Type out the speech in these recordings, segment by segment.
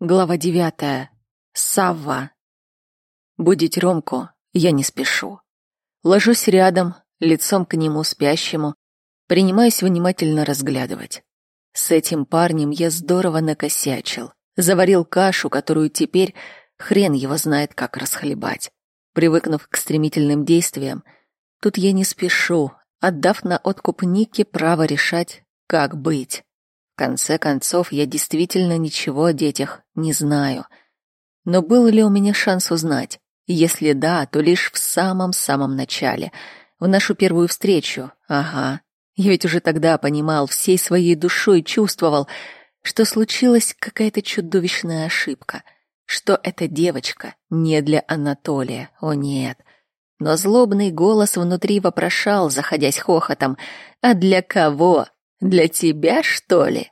Глава 9. Савва. Будить Ромку я не спешу. Ложусь рядом, лицом к нему спящему, принимаюсь внимательно разглядывать. С этим парнем я здорово накосячил. Заварил кашу, которую теперь хрен его знает, как расхлебать. Привыкнув к стремительным действиям, тут я не спешу, отдав на откуп Нике право решать, как быть. В конце концов, я действительно ничего о детях не знаю. Но был ли у меня шанс узнать? Если да, то лишь в самом-самом начале, в нашу первую встречу. Ага. Я ведь уже тогда понимал, всей своей душой чувствовал, что случилась какая-то чудовищная ошибка, что эта девочка не для Анатолия. О нет. Но злобный голос внутри вопрошал, заходясь хохотом: «А для кого? Для тебя, что ли?»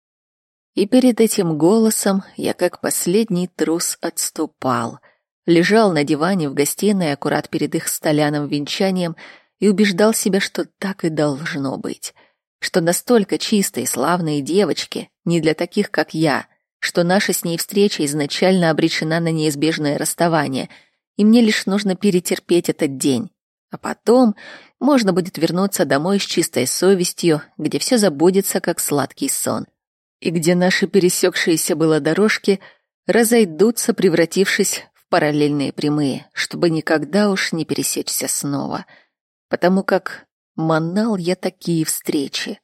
И перед этим голосом я как последний трус отступал. Лежал на диване в гостиной аккурат перед их с Толяном венчанием и убеждал себя, что так и должно быть. Что настолько чистые, славные девочки не для таких, как я, что наша с ней встреча изначально обречена на неизбежное расставание, и мне лишь нужно перетерпеть этот день. А потом можно будет вернуться домой с чистой совестью, где все забудется, как сладкий сон. И где наши пересекшиеся было дорожки разойдутся, превратившись в параллельные прямые, чтобы никогда уж не пересечься снова. Потому как манал я такие встречи.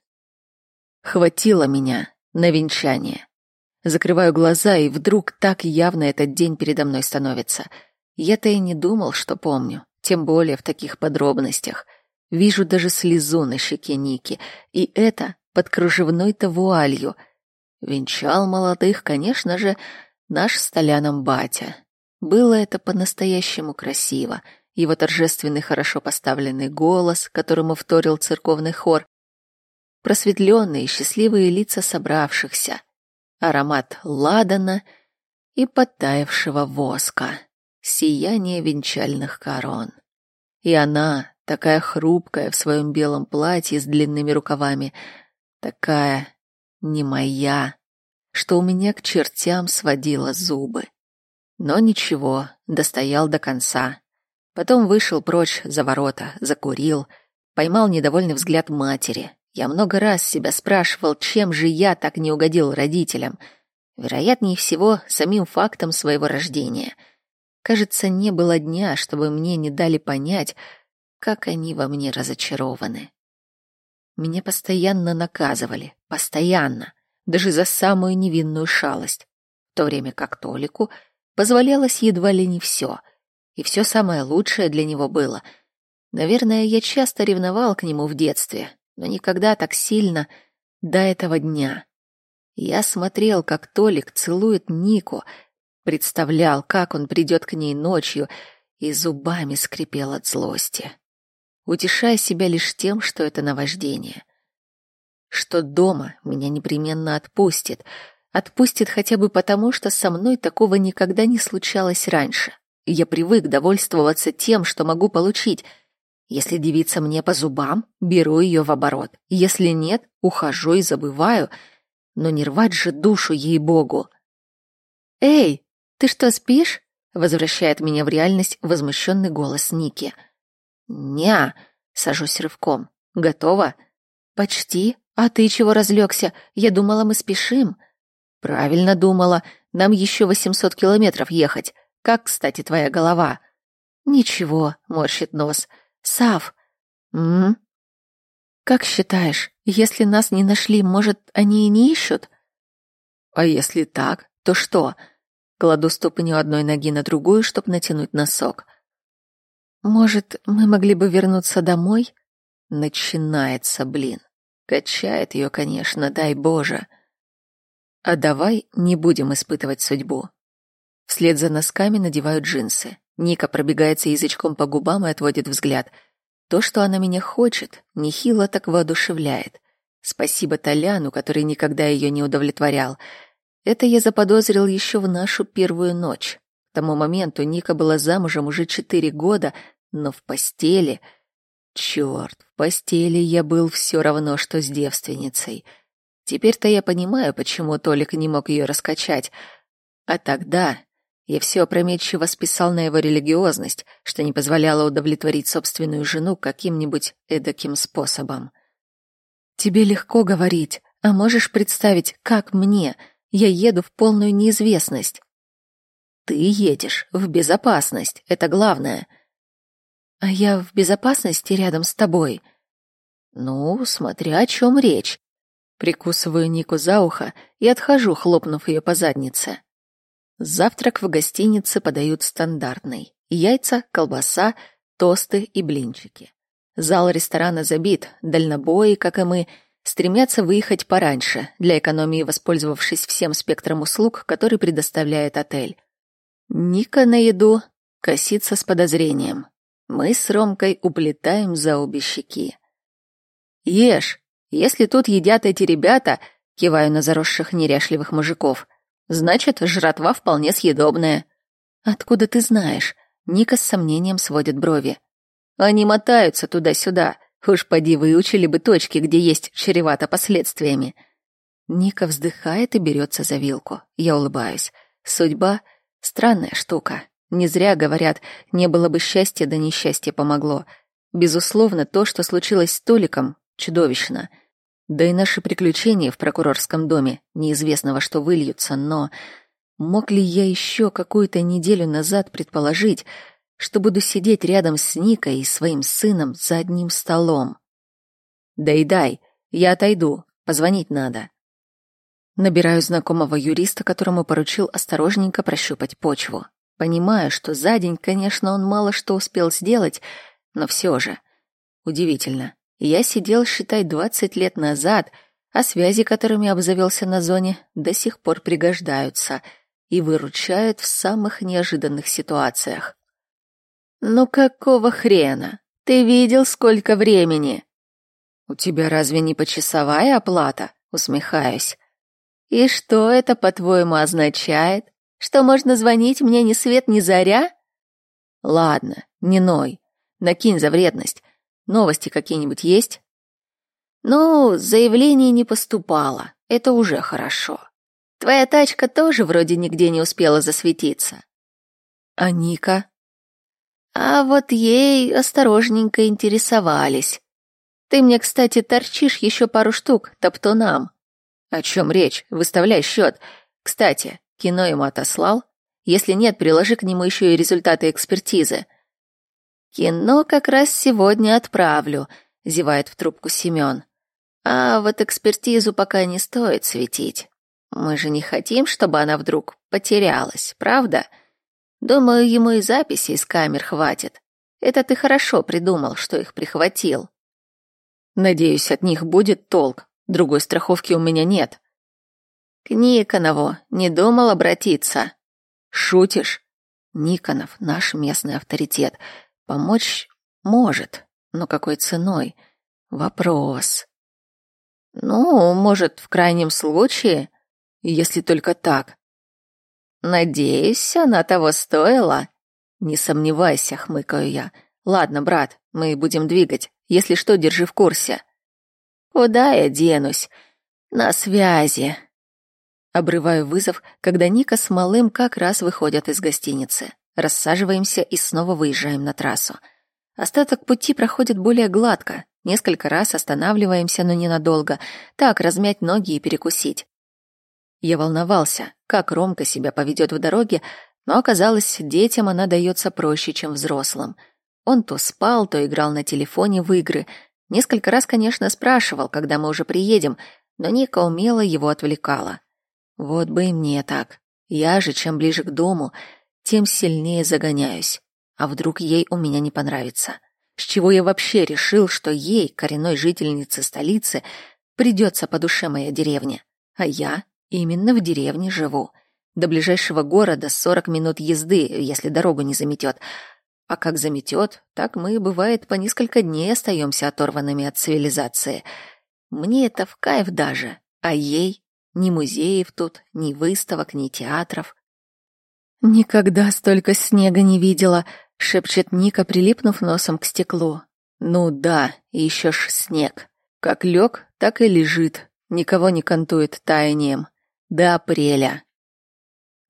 Хватило меня на венчание. Закрываю глаза, и вдруг так явно этот день передо мной становится. Я-то и не думал, что помню. Тем более в таких подробностях. Вижу даже слезу на щеке Ники, и это под кружевной-то вуалью. Венчал молодых, конечно же, наш с Толяном батя. Было это по-настоящему красиво. Его торжественный, хорошо поставленный голос, которому вторил церковный хор, просветленные, счастливые лица собравшихся, аромат ладана и подтаявшего воска. Сияние венчальных корон. И она, такая хрупкая в своем белом платье с длинными рукавами, такая не моя, что у меня к чертям сводило зубы. Но ничего, достоял до конца. Потом вышел прочь за ворота, закурил, поймал недовольный взгляд матери. Я много раз себя спрашивал, чем же я так не угодил родителям. Вероятнее всего, самим фактом своего рождения — кажется, не было дня, чтобы мне не дали понять, как они во мне разочарованы. Меня постоянно наказывали, постоянно, даже за самую невинную шалость, в то время как Толику позволялось едва ли не все, и все самое лучшее для него было. Наверное, я часто ревновал к нему в детстве, но никогда так сильно до этого дня. Я смотрел, как Толик целует Нику, представлял, как он придет к ней ночью, и зубами скрипел от злости, утешая себя лишь тем, что это наваждение. Что дома меня непременно отпустит хотя бы потому, что со мной такого никогда не случалось раньше. И я привык довольствоваться тем, что могу получить. Если девица мне по зубам, беру ее в оборот. Если нет, ухожу и забываю. Но не рвать же душу, ей-богу. «Эй, ты что, спишь?» — возвращает меня в реальность возмущенный голос Ники. «Неа», — сажусь рывком. «Готова?» «Почти. А ты чего разлегся? Я думала, мы спешим». «Правильно думала. Нам еще 800 километров ехать. Как, кстати, твоя голова?» «Ничего», — морщит нос. «Сав». «Как считаешь, если нас не нашли, может, они и не ищут?» «А если так, то что?» Кладу ступню одной ноги на другую, чтоб натянуть носок. «Может, мы могли бы вернуться домой?» Начинается, блин. Качает ее, конечно, дай Боже. А давай не будем испытывать судьбу. Вслед за носками надеваю джинсы. Ника пробегается язычком по губам и отводит взгляд. То, что она меня хочет, нехило так воодушевляет. Спасибо Толяну, который никогда ее не удовлетворял. Это я заподозрил еще в нашу первую ночь. К тому моменту Ника была замужем уже 4 года, но в постели... Черт, в постели я был все равно, что с девственницей. Теперь-то я понимаю, почему Толик не мог ее раскачать. А тогда я все опрометчиво списал на его религиозность, что не позволяло удовлетворить собственную жену каким-нибудь эдаким способом. Тебе легко говорить, а можешь представить, как мне? Я еду в полную неизвестность. Ты едешь в безопасность, это главное. А я в безопасности рядом с тобой. Ну, смотря о чем речь. Прикусываю Нику за ухо и отхожу, хлопнув ее по заднице. Завтрак в гостинице подают стандартный. Яйца, колбаса, тосты и блинчики. Зал ресторана забит, дальнобои, как и мы, стремятся выехать пораньше, для экономии воспользовавшись всем спектром услуг, который предоставляет отель. Ника на еду косится с подозрением. Мы с Ромкой уплетаем за обе щеки. «Ешь, если тут едят эти ребята», — киваю на заросших неряшливых мужиков, «значит, жратва вполне съедобная». «Откуда ты знаешь?» — Ника с сомнением сводит брови. «Они мотаются туда-сюда. Уж поди выучили бы точки, где есть чревато последствиями». Ника вздыхает и берется за вилку. Я улыбаюсь. Судьба — странная штука. Не зря говорят, не было бы счастья, да несчастье помогло. Безусловно, то, что случилось с Толиком, чудовищно. Да и наши приключения в прокурорском доме неизвестно во что выльются, но мог ли я еще какую-то неделю назад предположить, что буду сидеть рядом с Никой и своим сыном за одним столом? «Дай, я отойду, позвонить надо». Набираю знакомого юриста, которому поручил осторожненько прощупать почву. Понимаю, что за день, конечно, он мало что успел сделать, но все же. Удивительно. Я сидел, считай, 20 лет назад, а связи, которыми обзавелся на зоне, до сих пор пригождаются и выручают в самых неожиданных ситуациях. «Ну какого хрена? Ты видел, сколько времени?» «У тебя разве не почасовая оплата?» — усмехаюсь. «И что это, по-твоему, означает? Что можно звонить мне ни свет ни заря?» «Ладно, не ной. Накинь за вредность. Новости какие-нибудь есть?» «Ну, заявлений не поступало. Это уже хорошо. Твоя тачка тоже вроде нигде не успела засветиться». «А Ника?» «А вот ей осторожненько интересовались. Ты мне, кстати, торчишь еще пару штук топтунам». «О чем речь? Выставляй счет. Кстати, кино ему отослал? Если нет, приложи к нему еще и результаты экспертизы». «Кино как раз сегодня отправлю», — зевает в трубку Семен. «А вот экспертизу пока не стоит светить. Мы же не хотим, чтобы она вдруг потерялась, правда? Думаю, ему и записей с камер хватит. Это ты хорошо придумал, что их прихватил». «Надеюсь, от них будет толк. Другой страховки у меня нет». «К Никонову не думал обратиться?» «Шутишь?» «Никонов — наш местный авторитет. Помочь может, но какой ценой? Вопрос». «Ну, может, в крайнем случае, если только так». «Надеюсь, она того стоила?» «Не сомневайся», — хмыкаю я. «Ладно, брат, мы будем двигать. Если что, держи в курсе». «Куда я денусь? На связи». Обрываю вызов, когда Ника с малым как раз выходят из гостиницы. Рассаживаемся и снова выезжаем на трассу. Остаток пути проходит более гладко. Несколько раз останавливаемся, но ненадолго. Так, размять ноги и перекусить. Я волновался, как Ромка себя поведет в дороге, но оказалось, детям она дается проще, чем взрослым. Он то спал, то играл на телефоне в игры. Несколько раз, конечно, спрашивал, когда мы уже приедем, но Ника умело его отвлекала. Вот бы и мне так. Я же, чем ближе к дому, тем сильнее загоняюсь. А вдруг ей у меня не понравится? С чего я вообще решил, что ей, коренной жительнице столицы, придется по душе моя деревня? А я именно в деревне живу. До ближайшего города 40 минут езды, если дорогу не заметет. А как заметет, так мы, бывает, по несколько дней остаемся оторванными от цивилизации. Мне это в кайф даже, а ей ни музеев тут, ни выставок, ни театров. «Никогда столько снега не видела», — шепчет Ника, прилипнув носом к стеклу. «Ну да, еще ж снег. Как лег, так и лежит. Никого не кантует таянием. До апреля».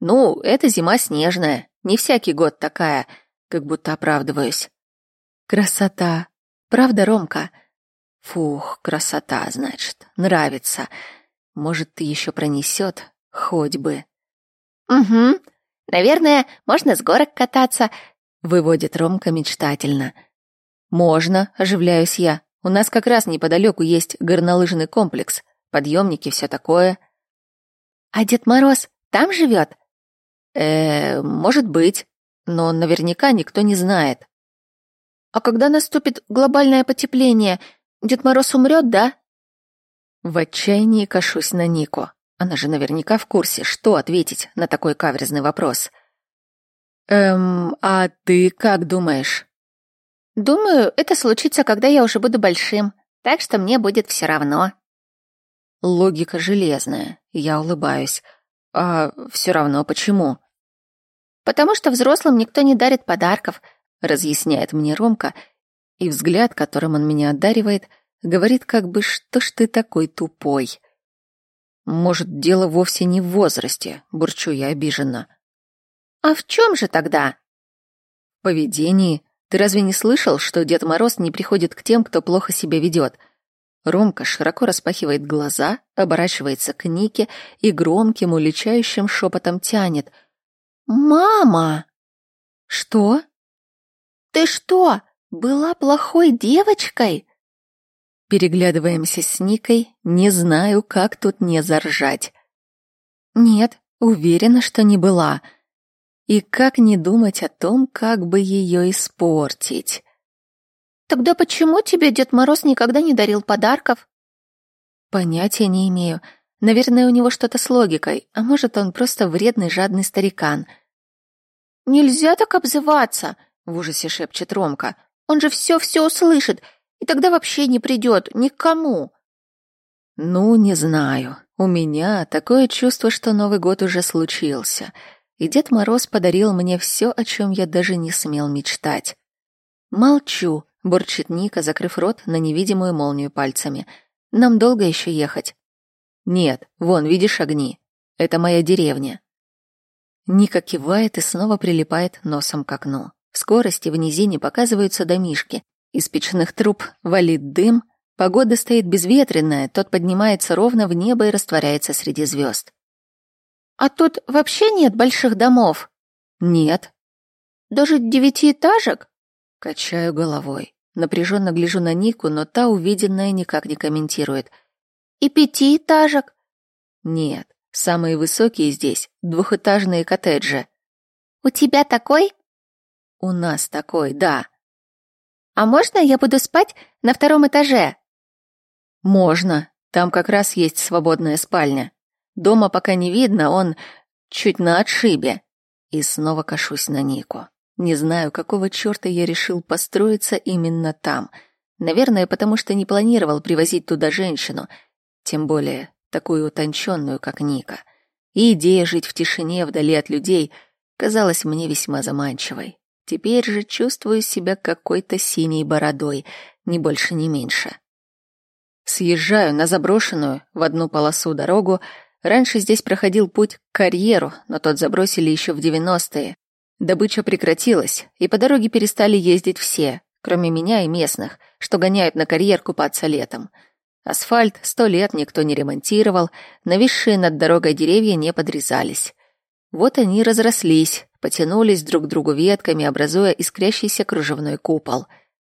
Ну, это зима снежная, не всякий год такая, как будто оправдываюсь. Красота. Правда, Ромка? Фух, красота, значит, нравится. Может, ты еще пронесет, хоть бы. Угу, наверное, можно с горок кататься, выводит Ромка мечтательно. Можно, оживляюсь я. У нас как раз неподалеку есть горнолыжный комплекс, подъемники, все такое. А Дед Мороз там живет? Может быть, но наверняка никто не знает. А когда наступит глобальное потепление, Дед Мороз умрет, да? В отчаянии кашусь на Нику. Она же наверняка в курсе, что ответить на такой каверзный вопрос. А ты как думаешь? Думаю, это случится, когда я уже буду большим, так что мне будет все равно. Логика железная, я улыбаюсь. А все равно почему? Потому что взрослым никто не дарит подарков, разъясняет мне Ромка, и взгляд, которым он меня одаривает, говорит как бы, что ж ты такой тупой. Может, дело вовсе не в возрасте, бурчу я обиженно. А в чем же тогда? В поведении. Ты разве не слышал, что Дед Мороз не приходит к тем, кто плохо себя ведет? Ромка широко распахивает глаза, оборачивается к Нике и громким, уличающим шепотом тянет. «Мама!» «Что?» «Ты что, была плохой девочкой?» Переглядываемся с Никой, не знаю, как тут не заржать. Нет, уверена, что не была. И как не думать о том, как бы ее испортить? Тогда почему тебе Дед Мороз никогда не дарил подарков? Понятия не имею. Наверное, у него что-то с логикой, а может, он просто вредный, жадный старикан. Нельзя так обзываться, в ужасе шепчет Ромка. Он же все услышит, и тогда вообще не придет ни к кому. Ну, не знаю. У меня такое чувство, что Новый год уже случился, и Дед Мороз подарил мне все, о чем я даже не смел мечтать. Молчу, бурчит Ника, закрыв рот на невидимую молнию пальцами. Нам долго еще ехать? Нет, вон, видишь огни? Это моя деревня. Ника кивает и снова прилипает носом к окну. В скорости в низине показываются домишки. Из печных труб валит дым. Погода стоит безветренная, тот поднимается ровно в небо и растворяется среди звезд. А тут вообще нет больших домов? Нет. Даже 9-этажек? Качаю головой. Напряженно гляжу на Нику, но та увиденное никак не комментирует. И 5-этажек? Нет, самые высокие здесь 2-этажные коттеджи. У тебя такой? У нас такой, да. А можно я буду спать на 2-м этаже? Можно, там как раз есть свободная спальня. Дома пока не видно, он чуть на отшибе. И снова кашусь на Нику. Не знаю, какого черта я решил построиться именно там. Наверное, потому что не планировал привозить туда женщину, тем более такую утонченную, как Ника. И идея жить в тишине, вдали от людей, казалась мне весьма заманчивой. Теперь же чувствую себя какой-то синей бородой, ни больше, ни меньше. Съезжаю на заброшенную в одну полосу дорогу. Раньше здесь проходил путь к карьеру, но тот забросили еще в 90-е. Добыча прекратилась, и по дороге перестали ездить все, кроме меня и местных, что гоняют на карьер купаться летом. Асфальт 100 лет никто не ремонтировал, нависшие над дорогой деревья не подрезались. Вот они разрослись, потянулись друг к другу ветками, образуя искрящийся кружевной купол.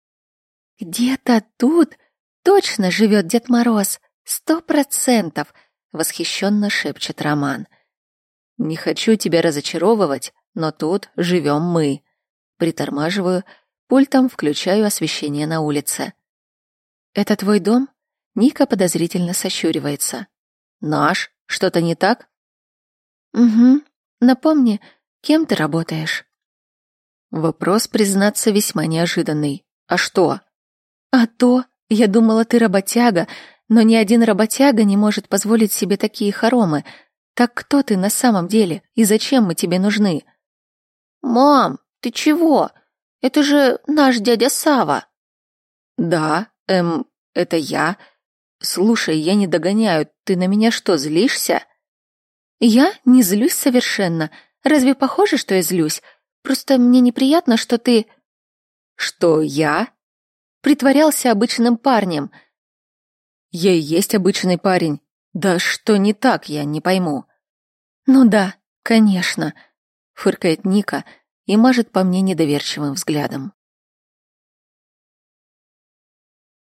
«Где-то тут точно живет Дед Мороз, 100%!» — восхищенно шепчет Роман. «Не хочу тебя разочаровывать, но тут живем мы». Притормаживаю, пультом включаю освещение на улице. «Это твой дом?» Ника подозрительно сощуривается. «Наш? Что-то не так?» «Угу. Напомни, кем ты работаешь?» Вопрос, признаться, весьма неожиданный. «А что?» «А то, я думала, ты работяга, но ни один работяга не может позволить себе такие хоромы. Так кто ты на самом деле и зачем мы тебе нужны?» «Мам, ты чего? Это же наш дядя Сава». «Да, это я. Слушай, я не догоняю, ты на меня что, злишься?» Я не злюсь совершенно. Разве похоже, что я злюсь? Просто мне неприятно, что ты... Что я? Притворялся обычным парнем. Я и есть обычный парень. Да что не так, я не пойму. Ну да, конечно, фыркает Ника и мажет по мне недоверчивым взглядом.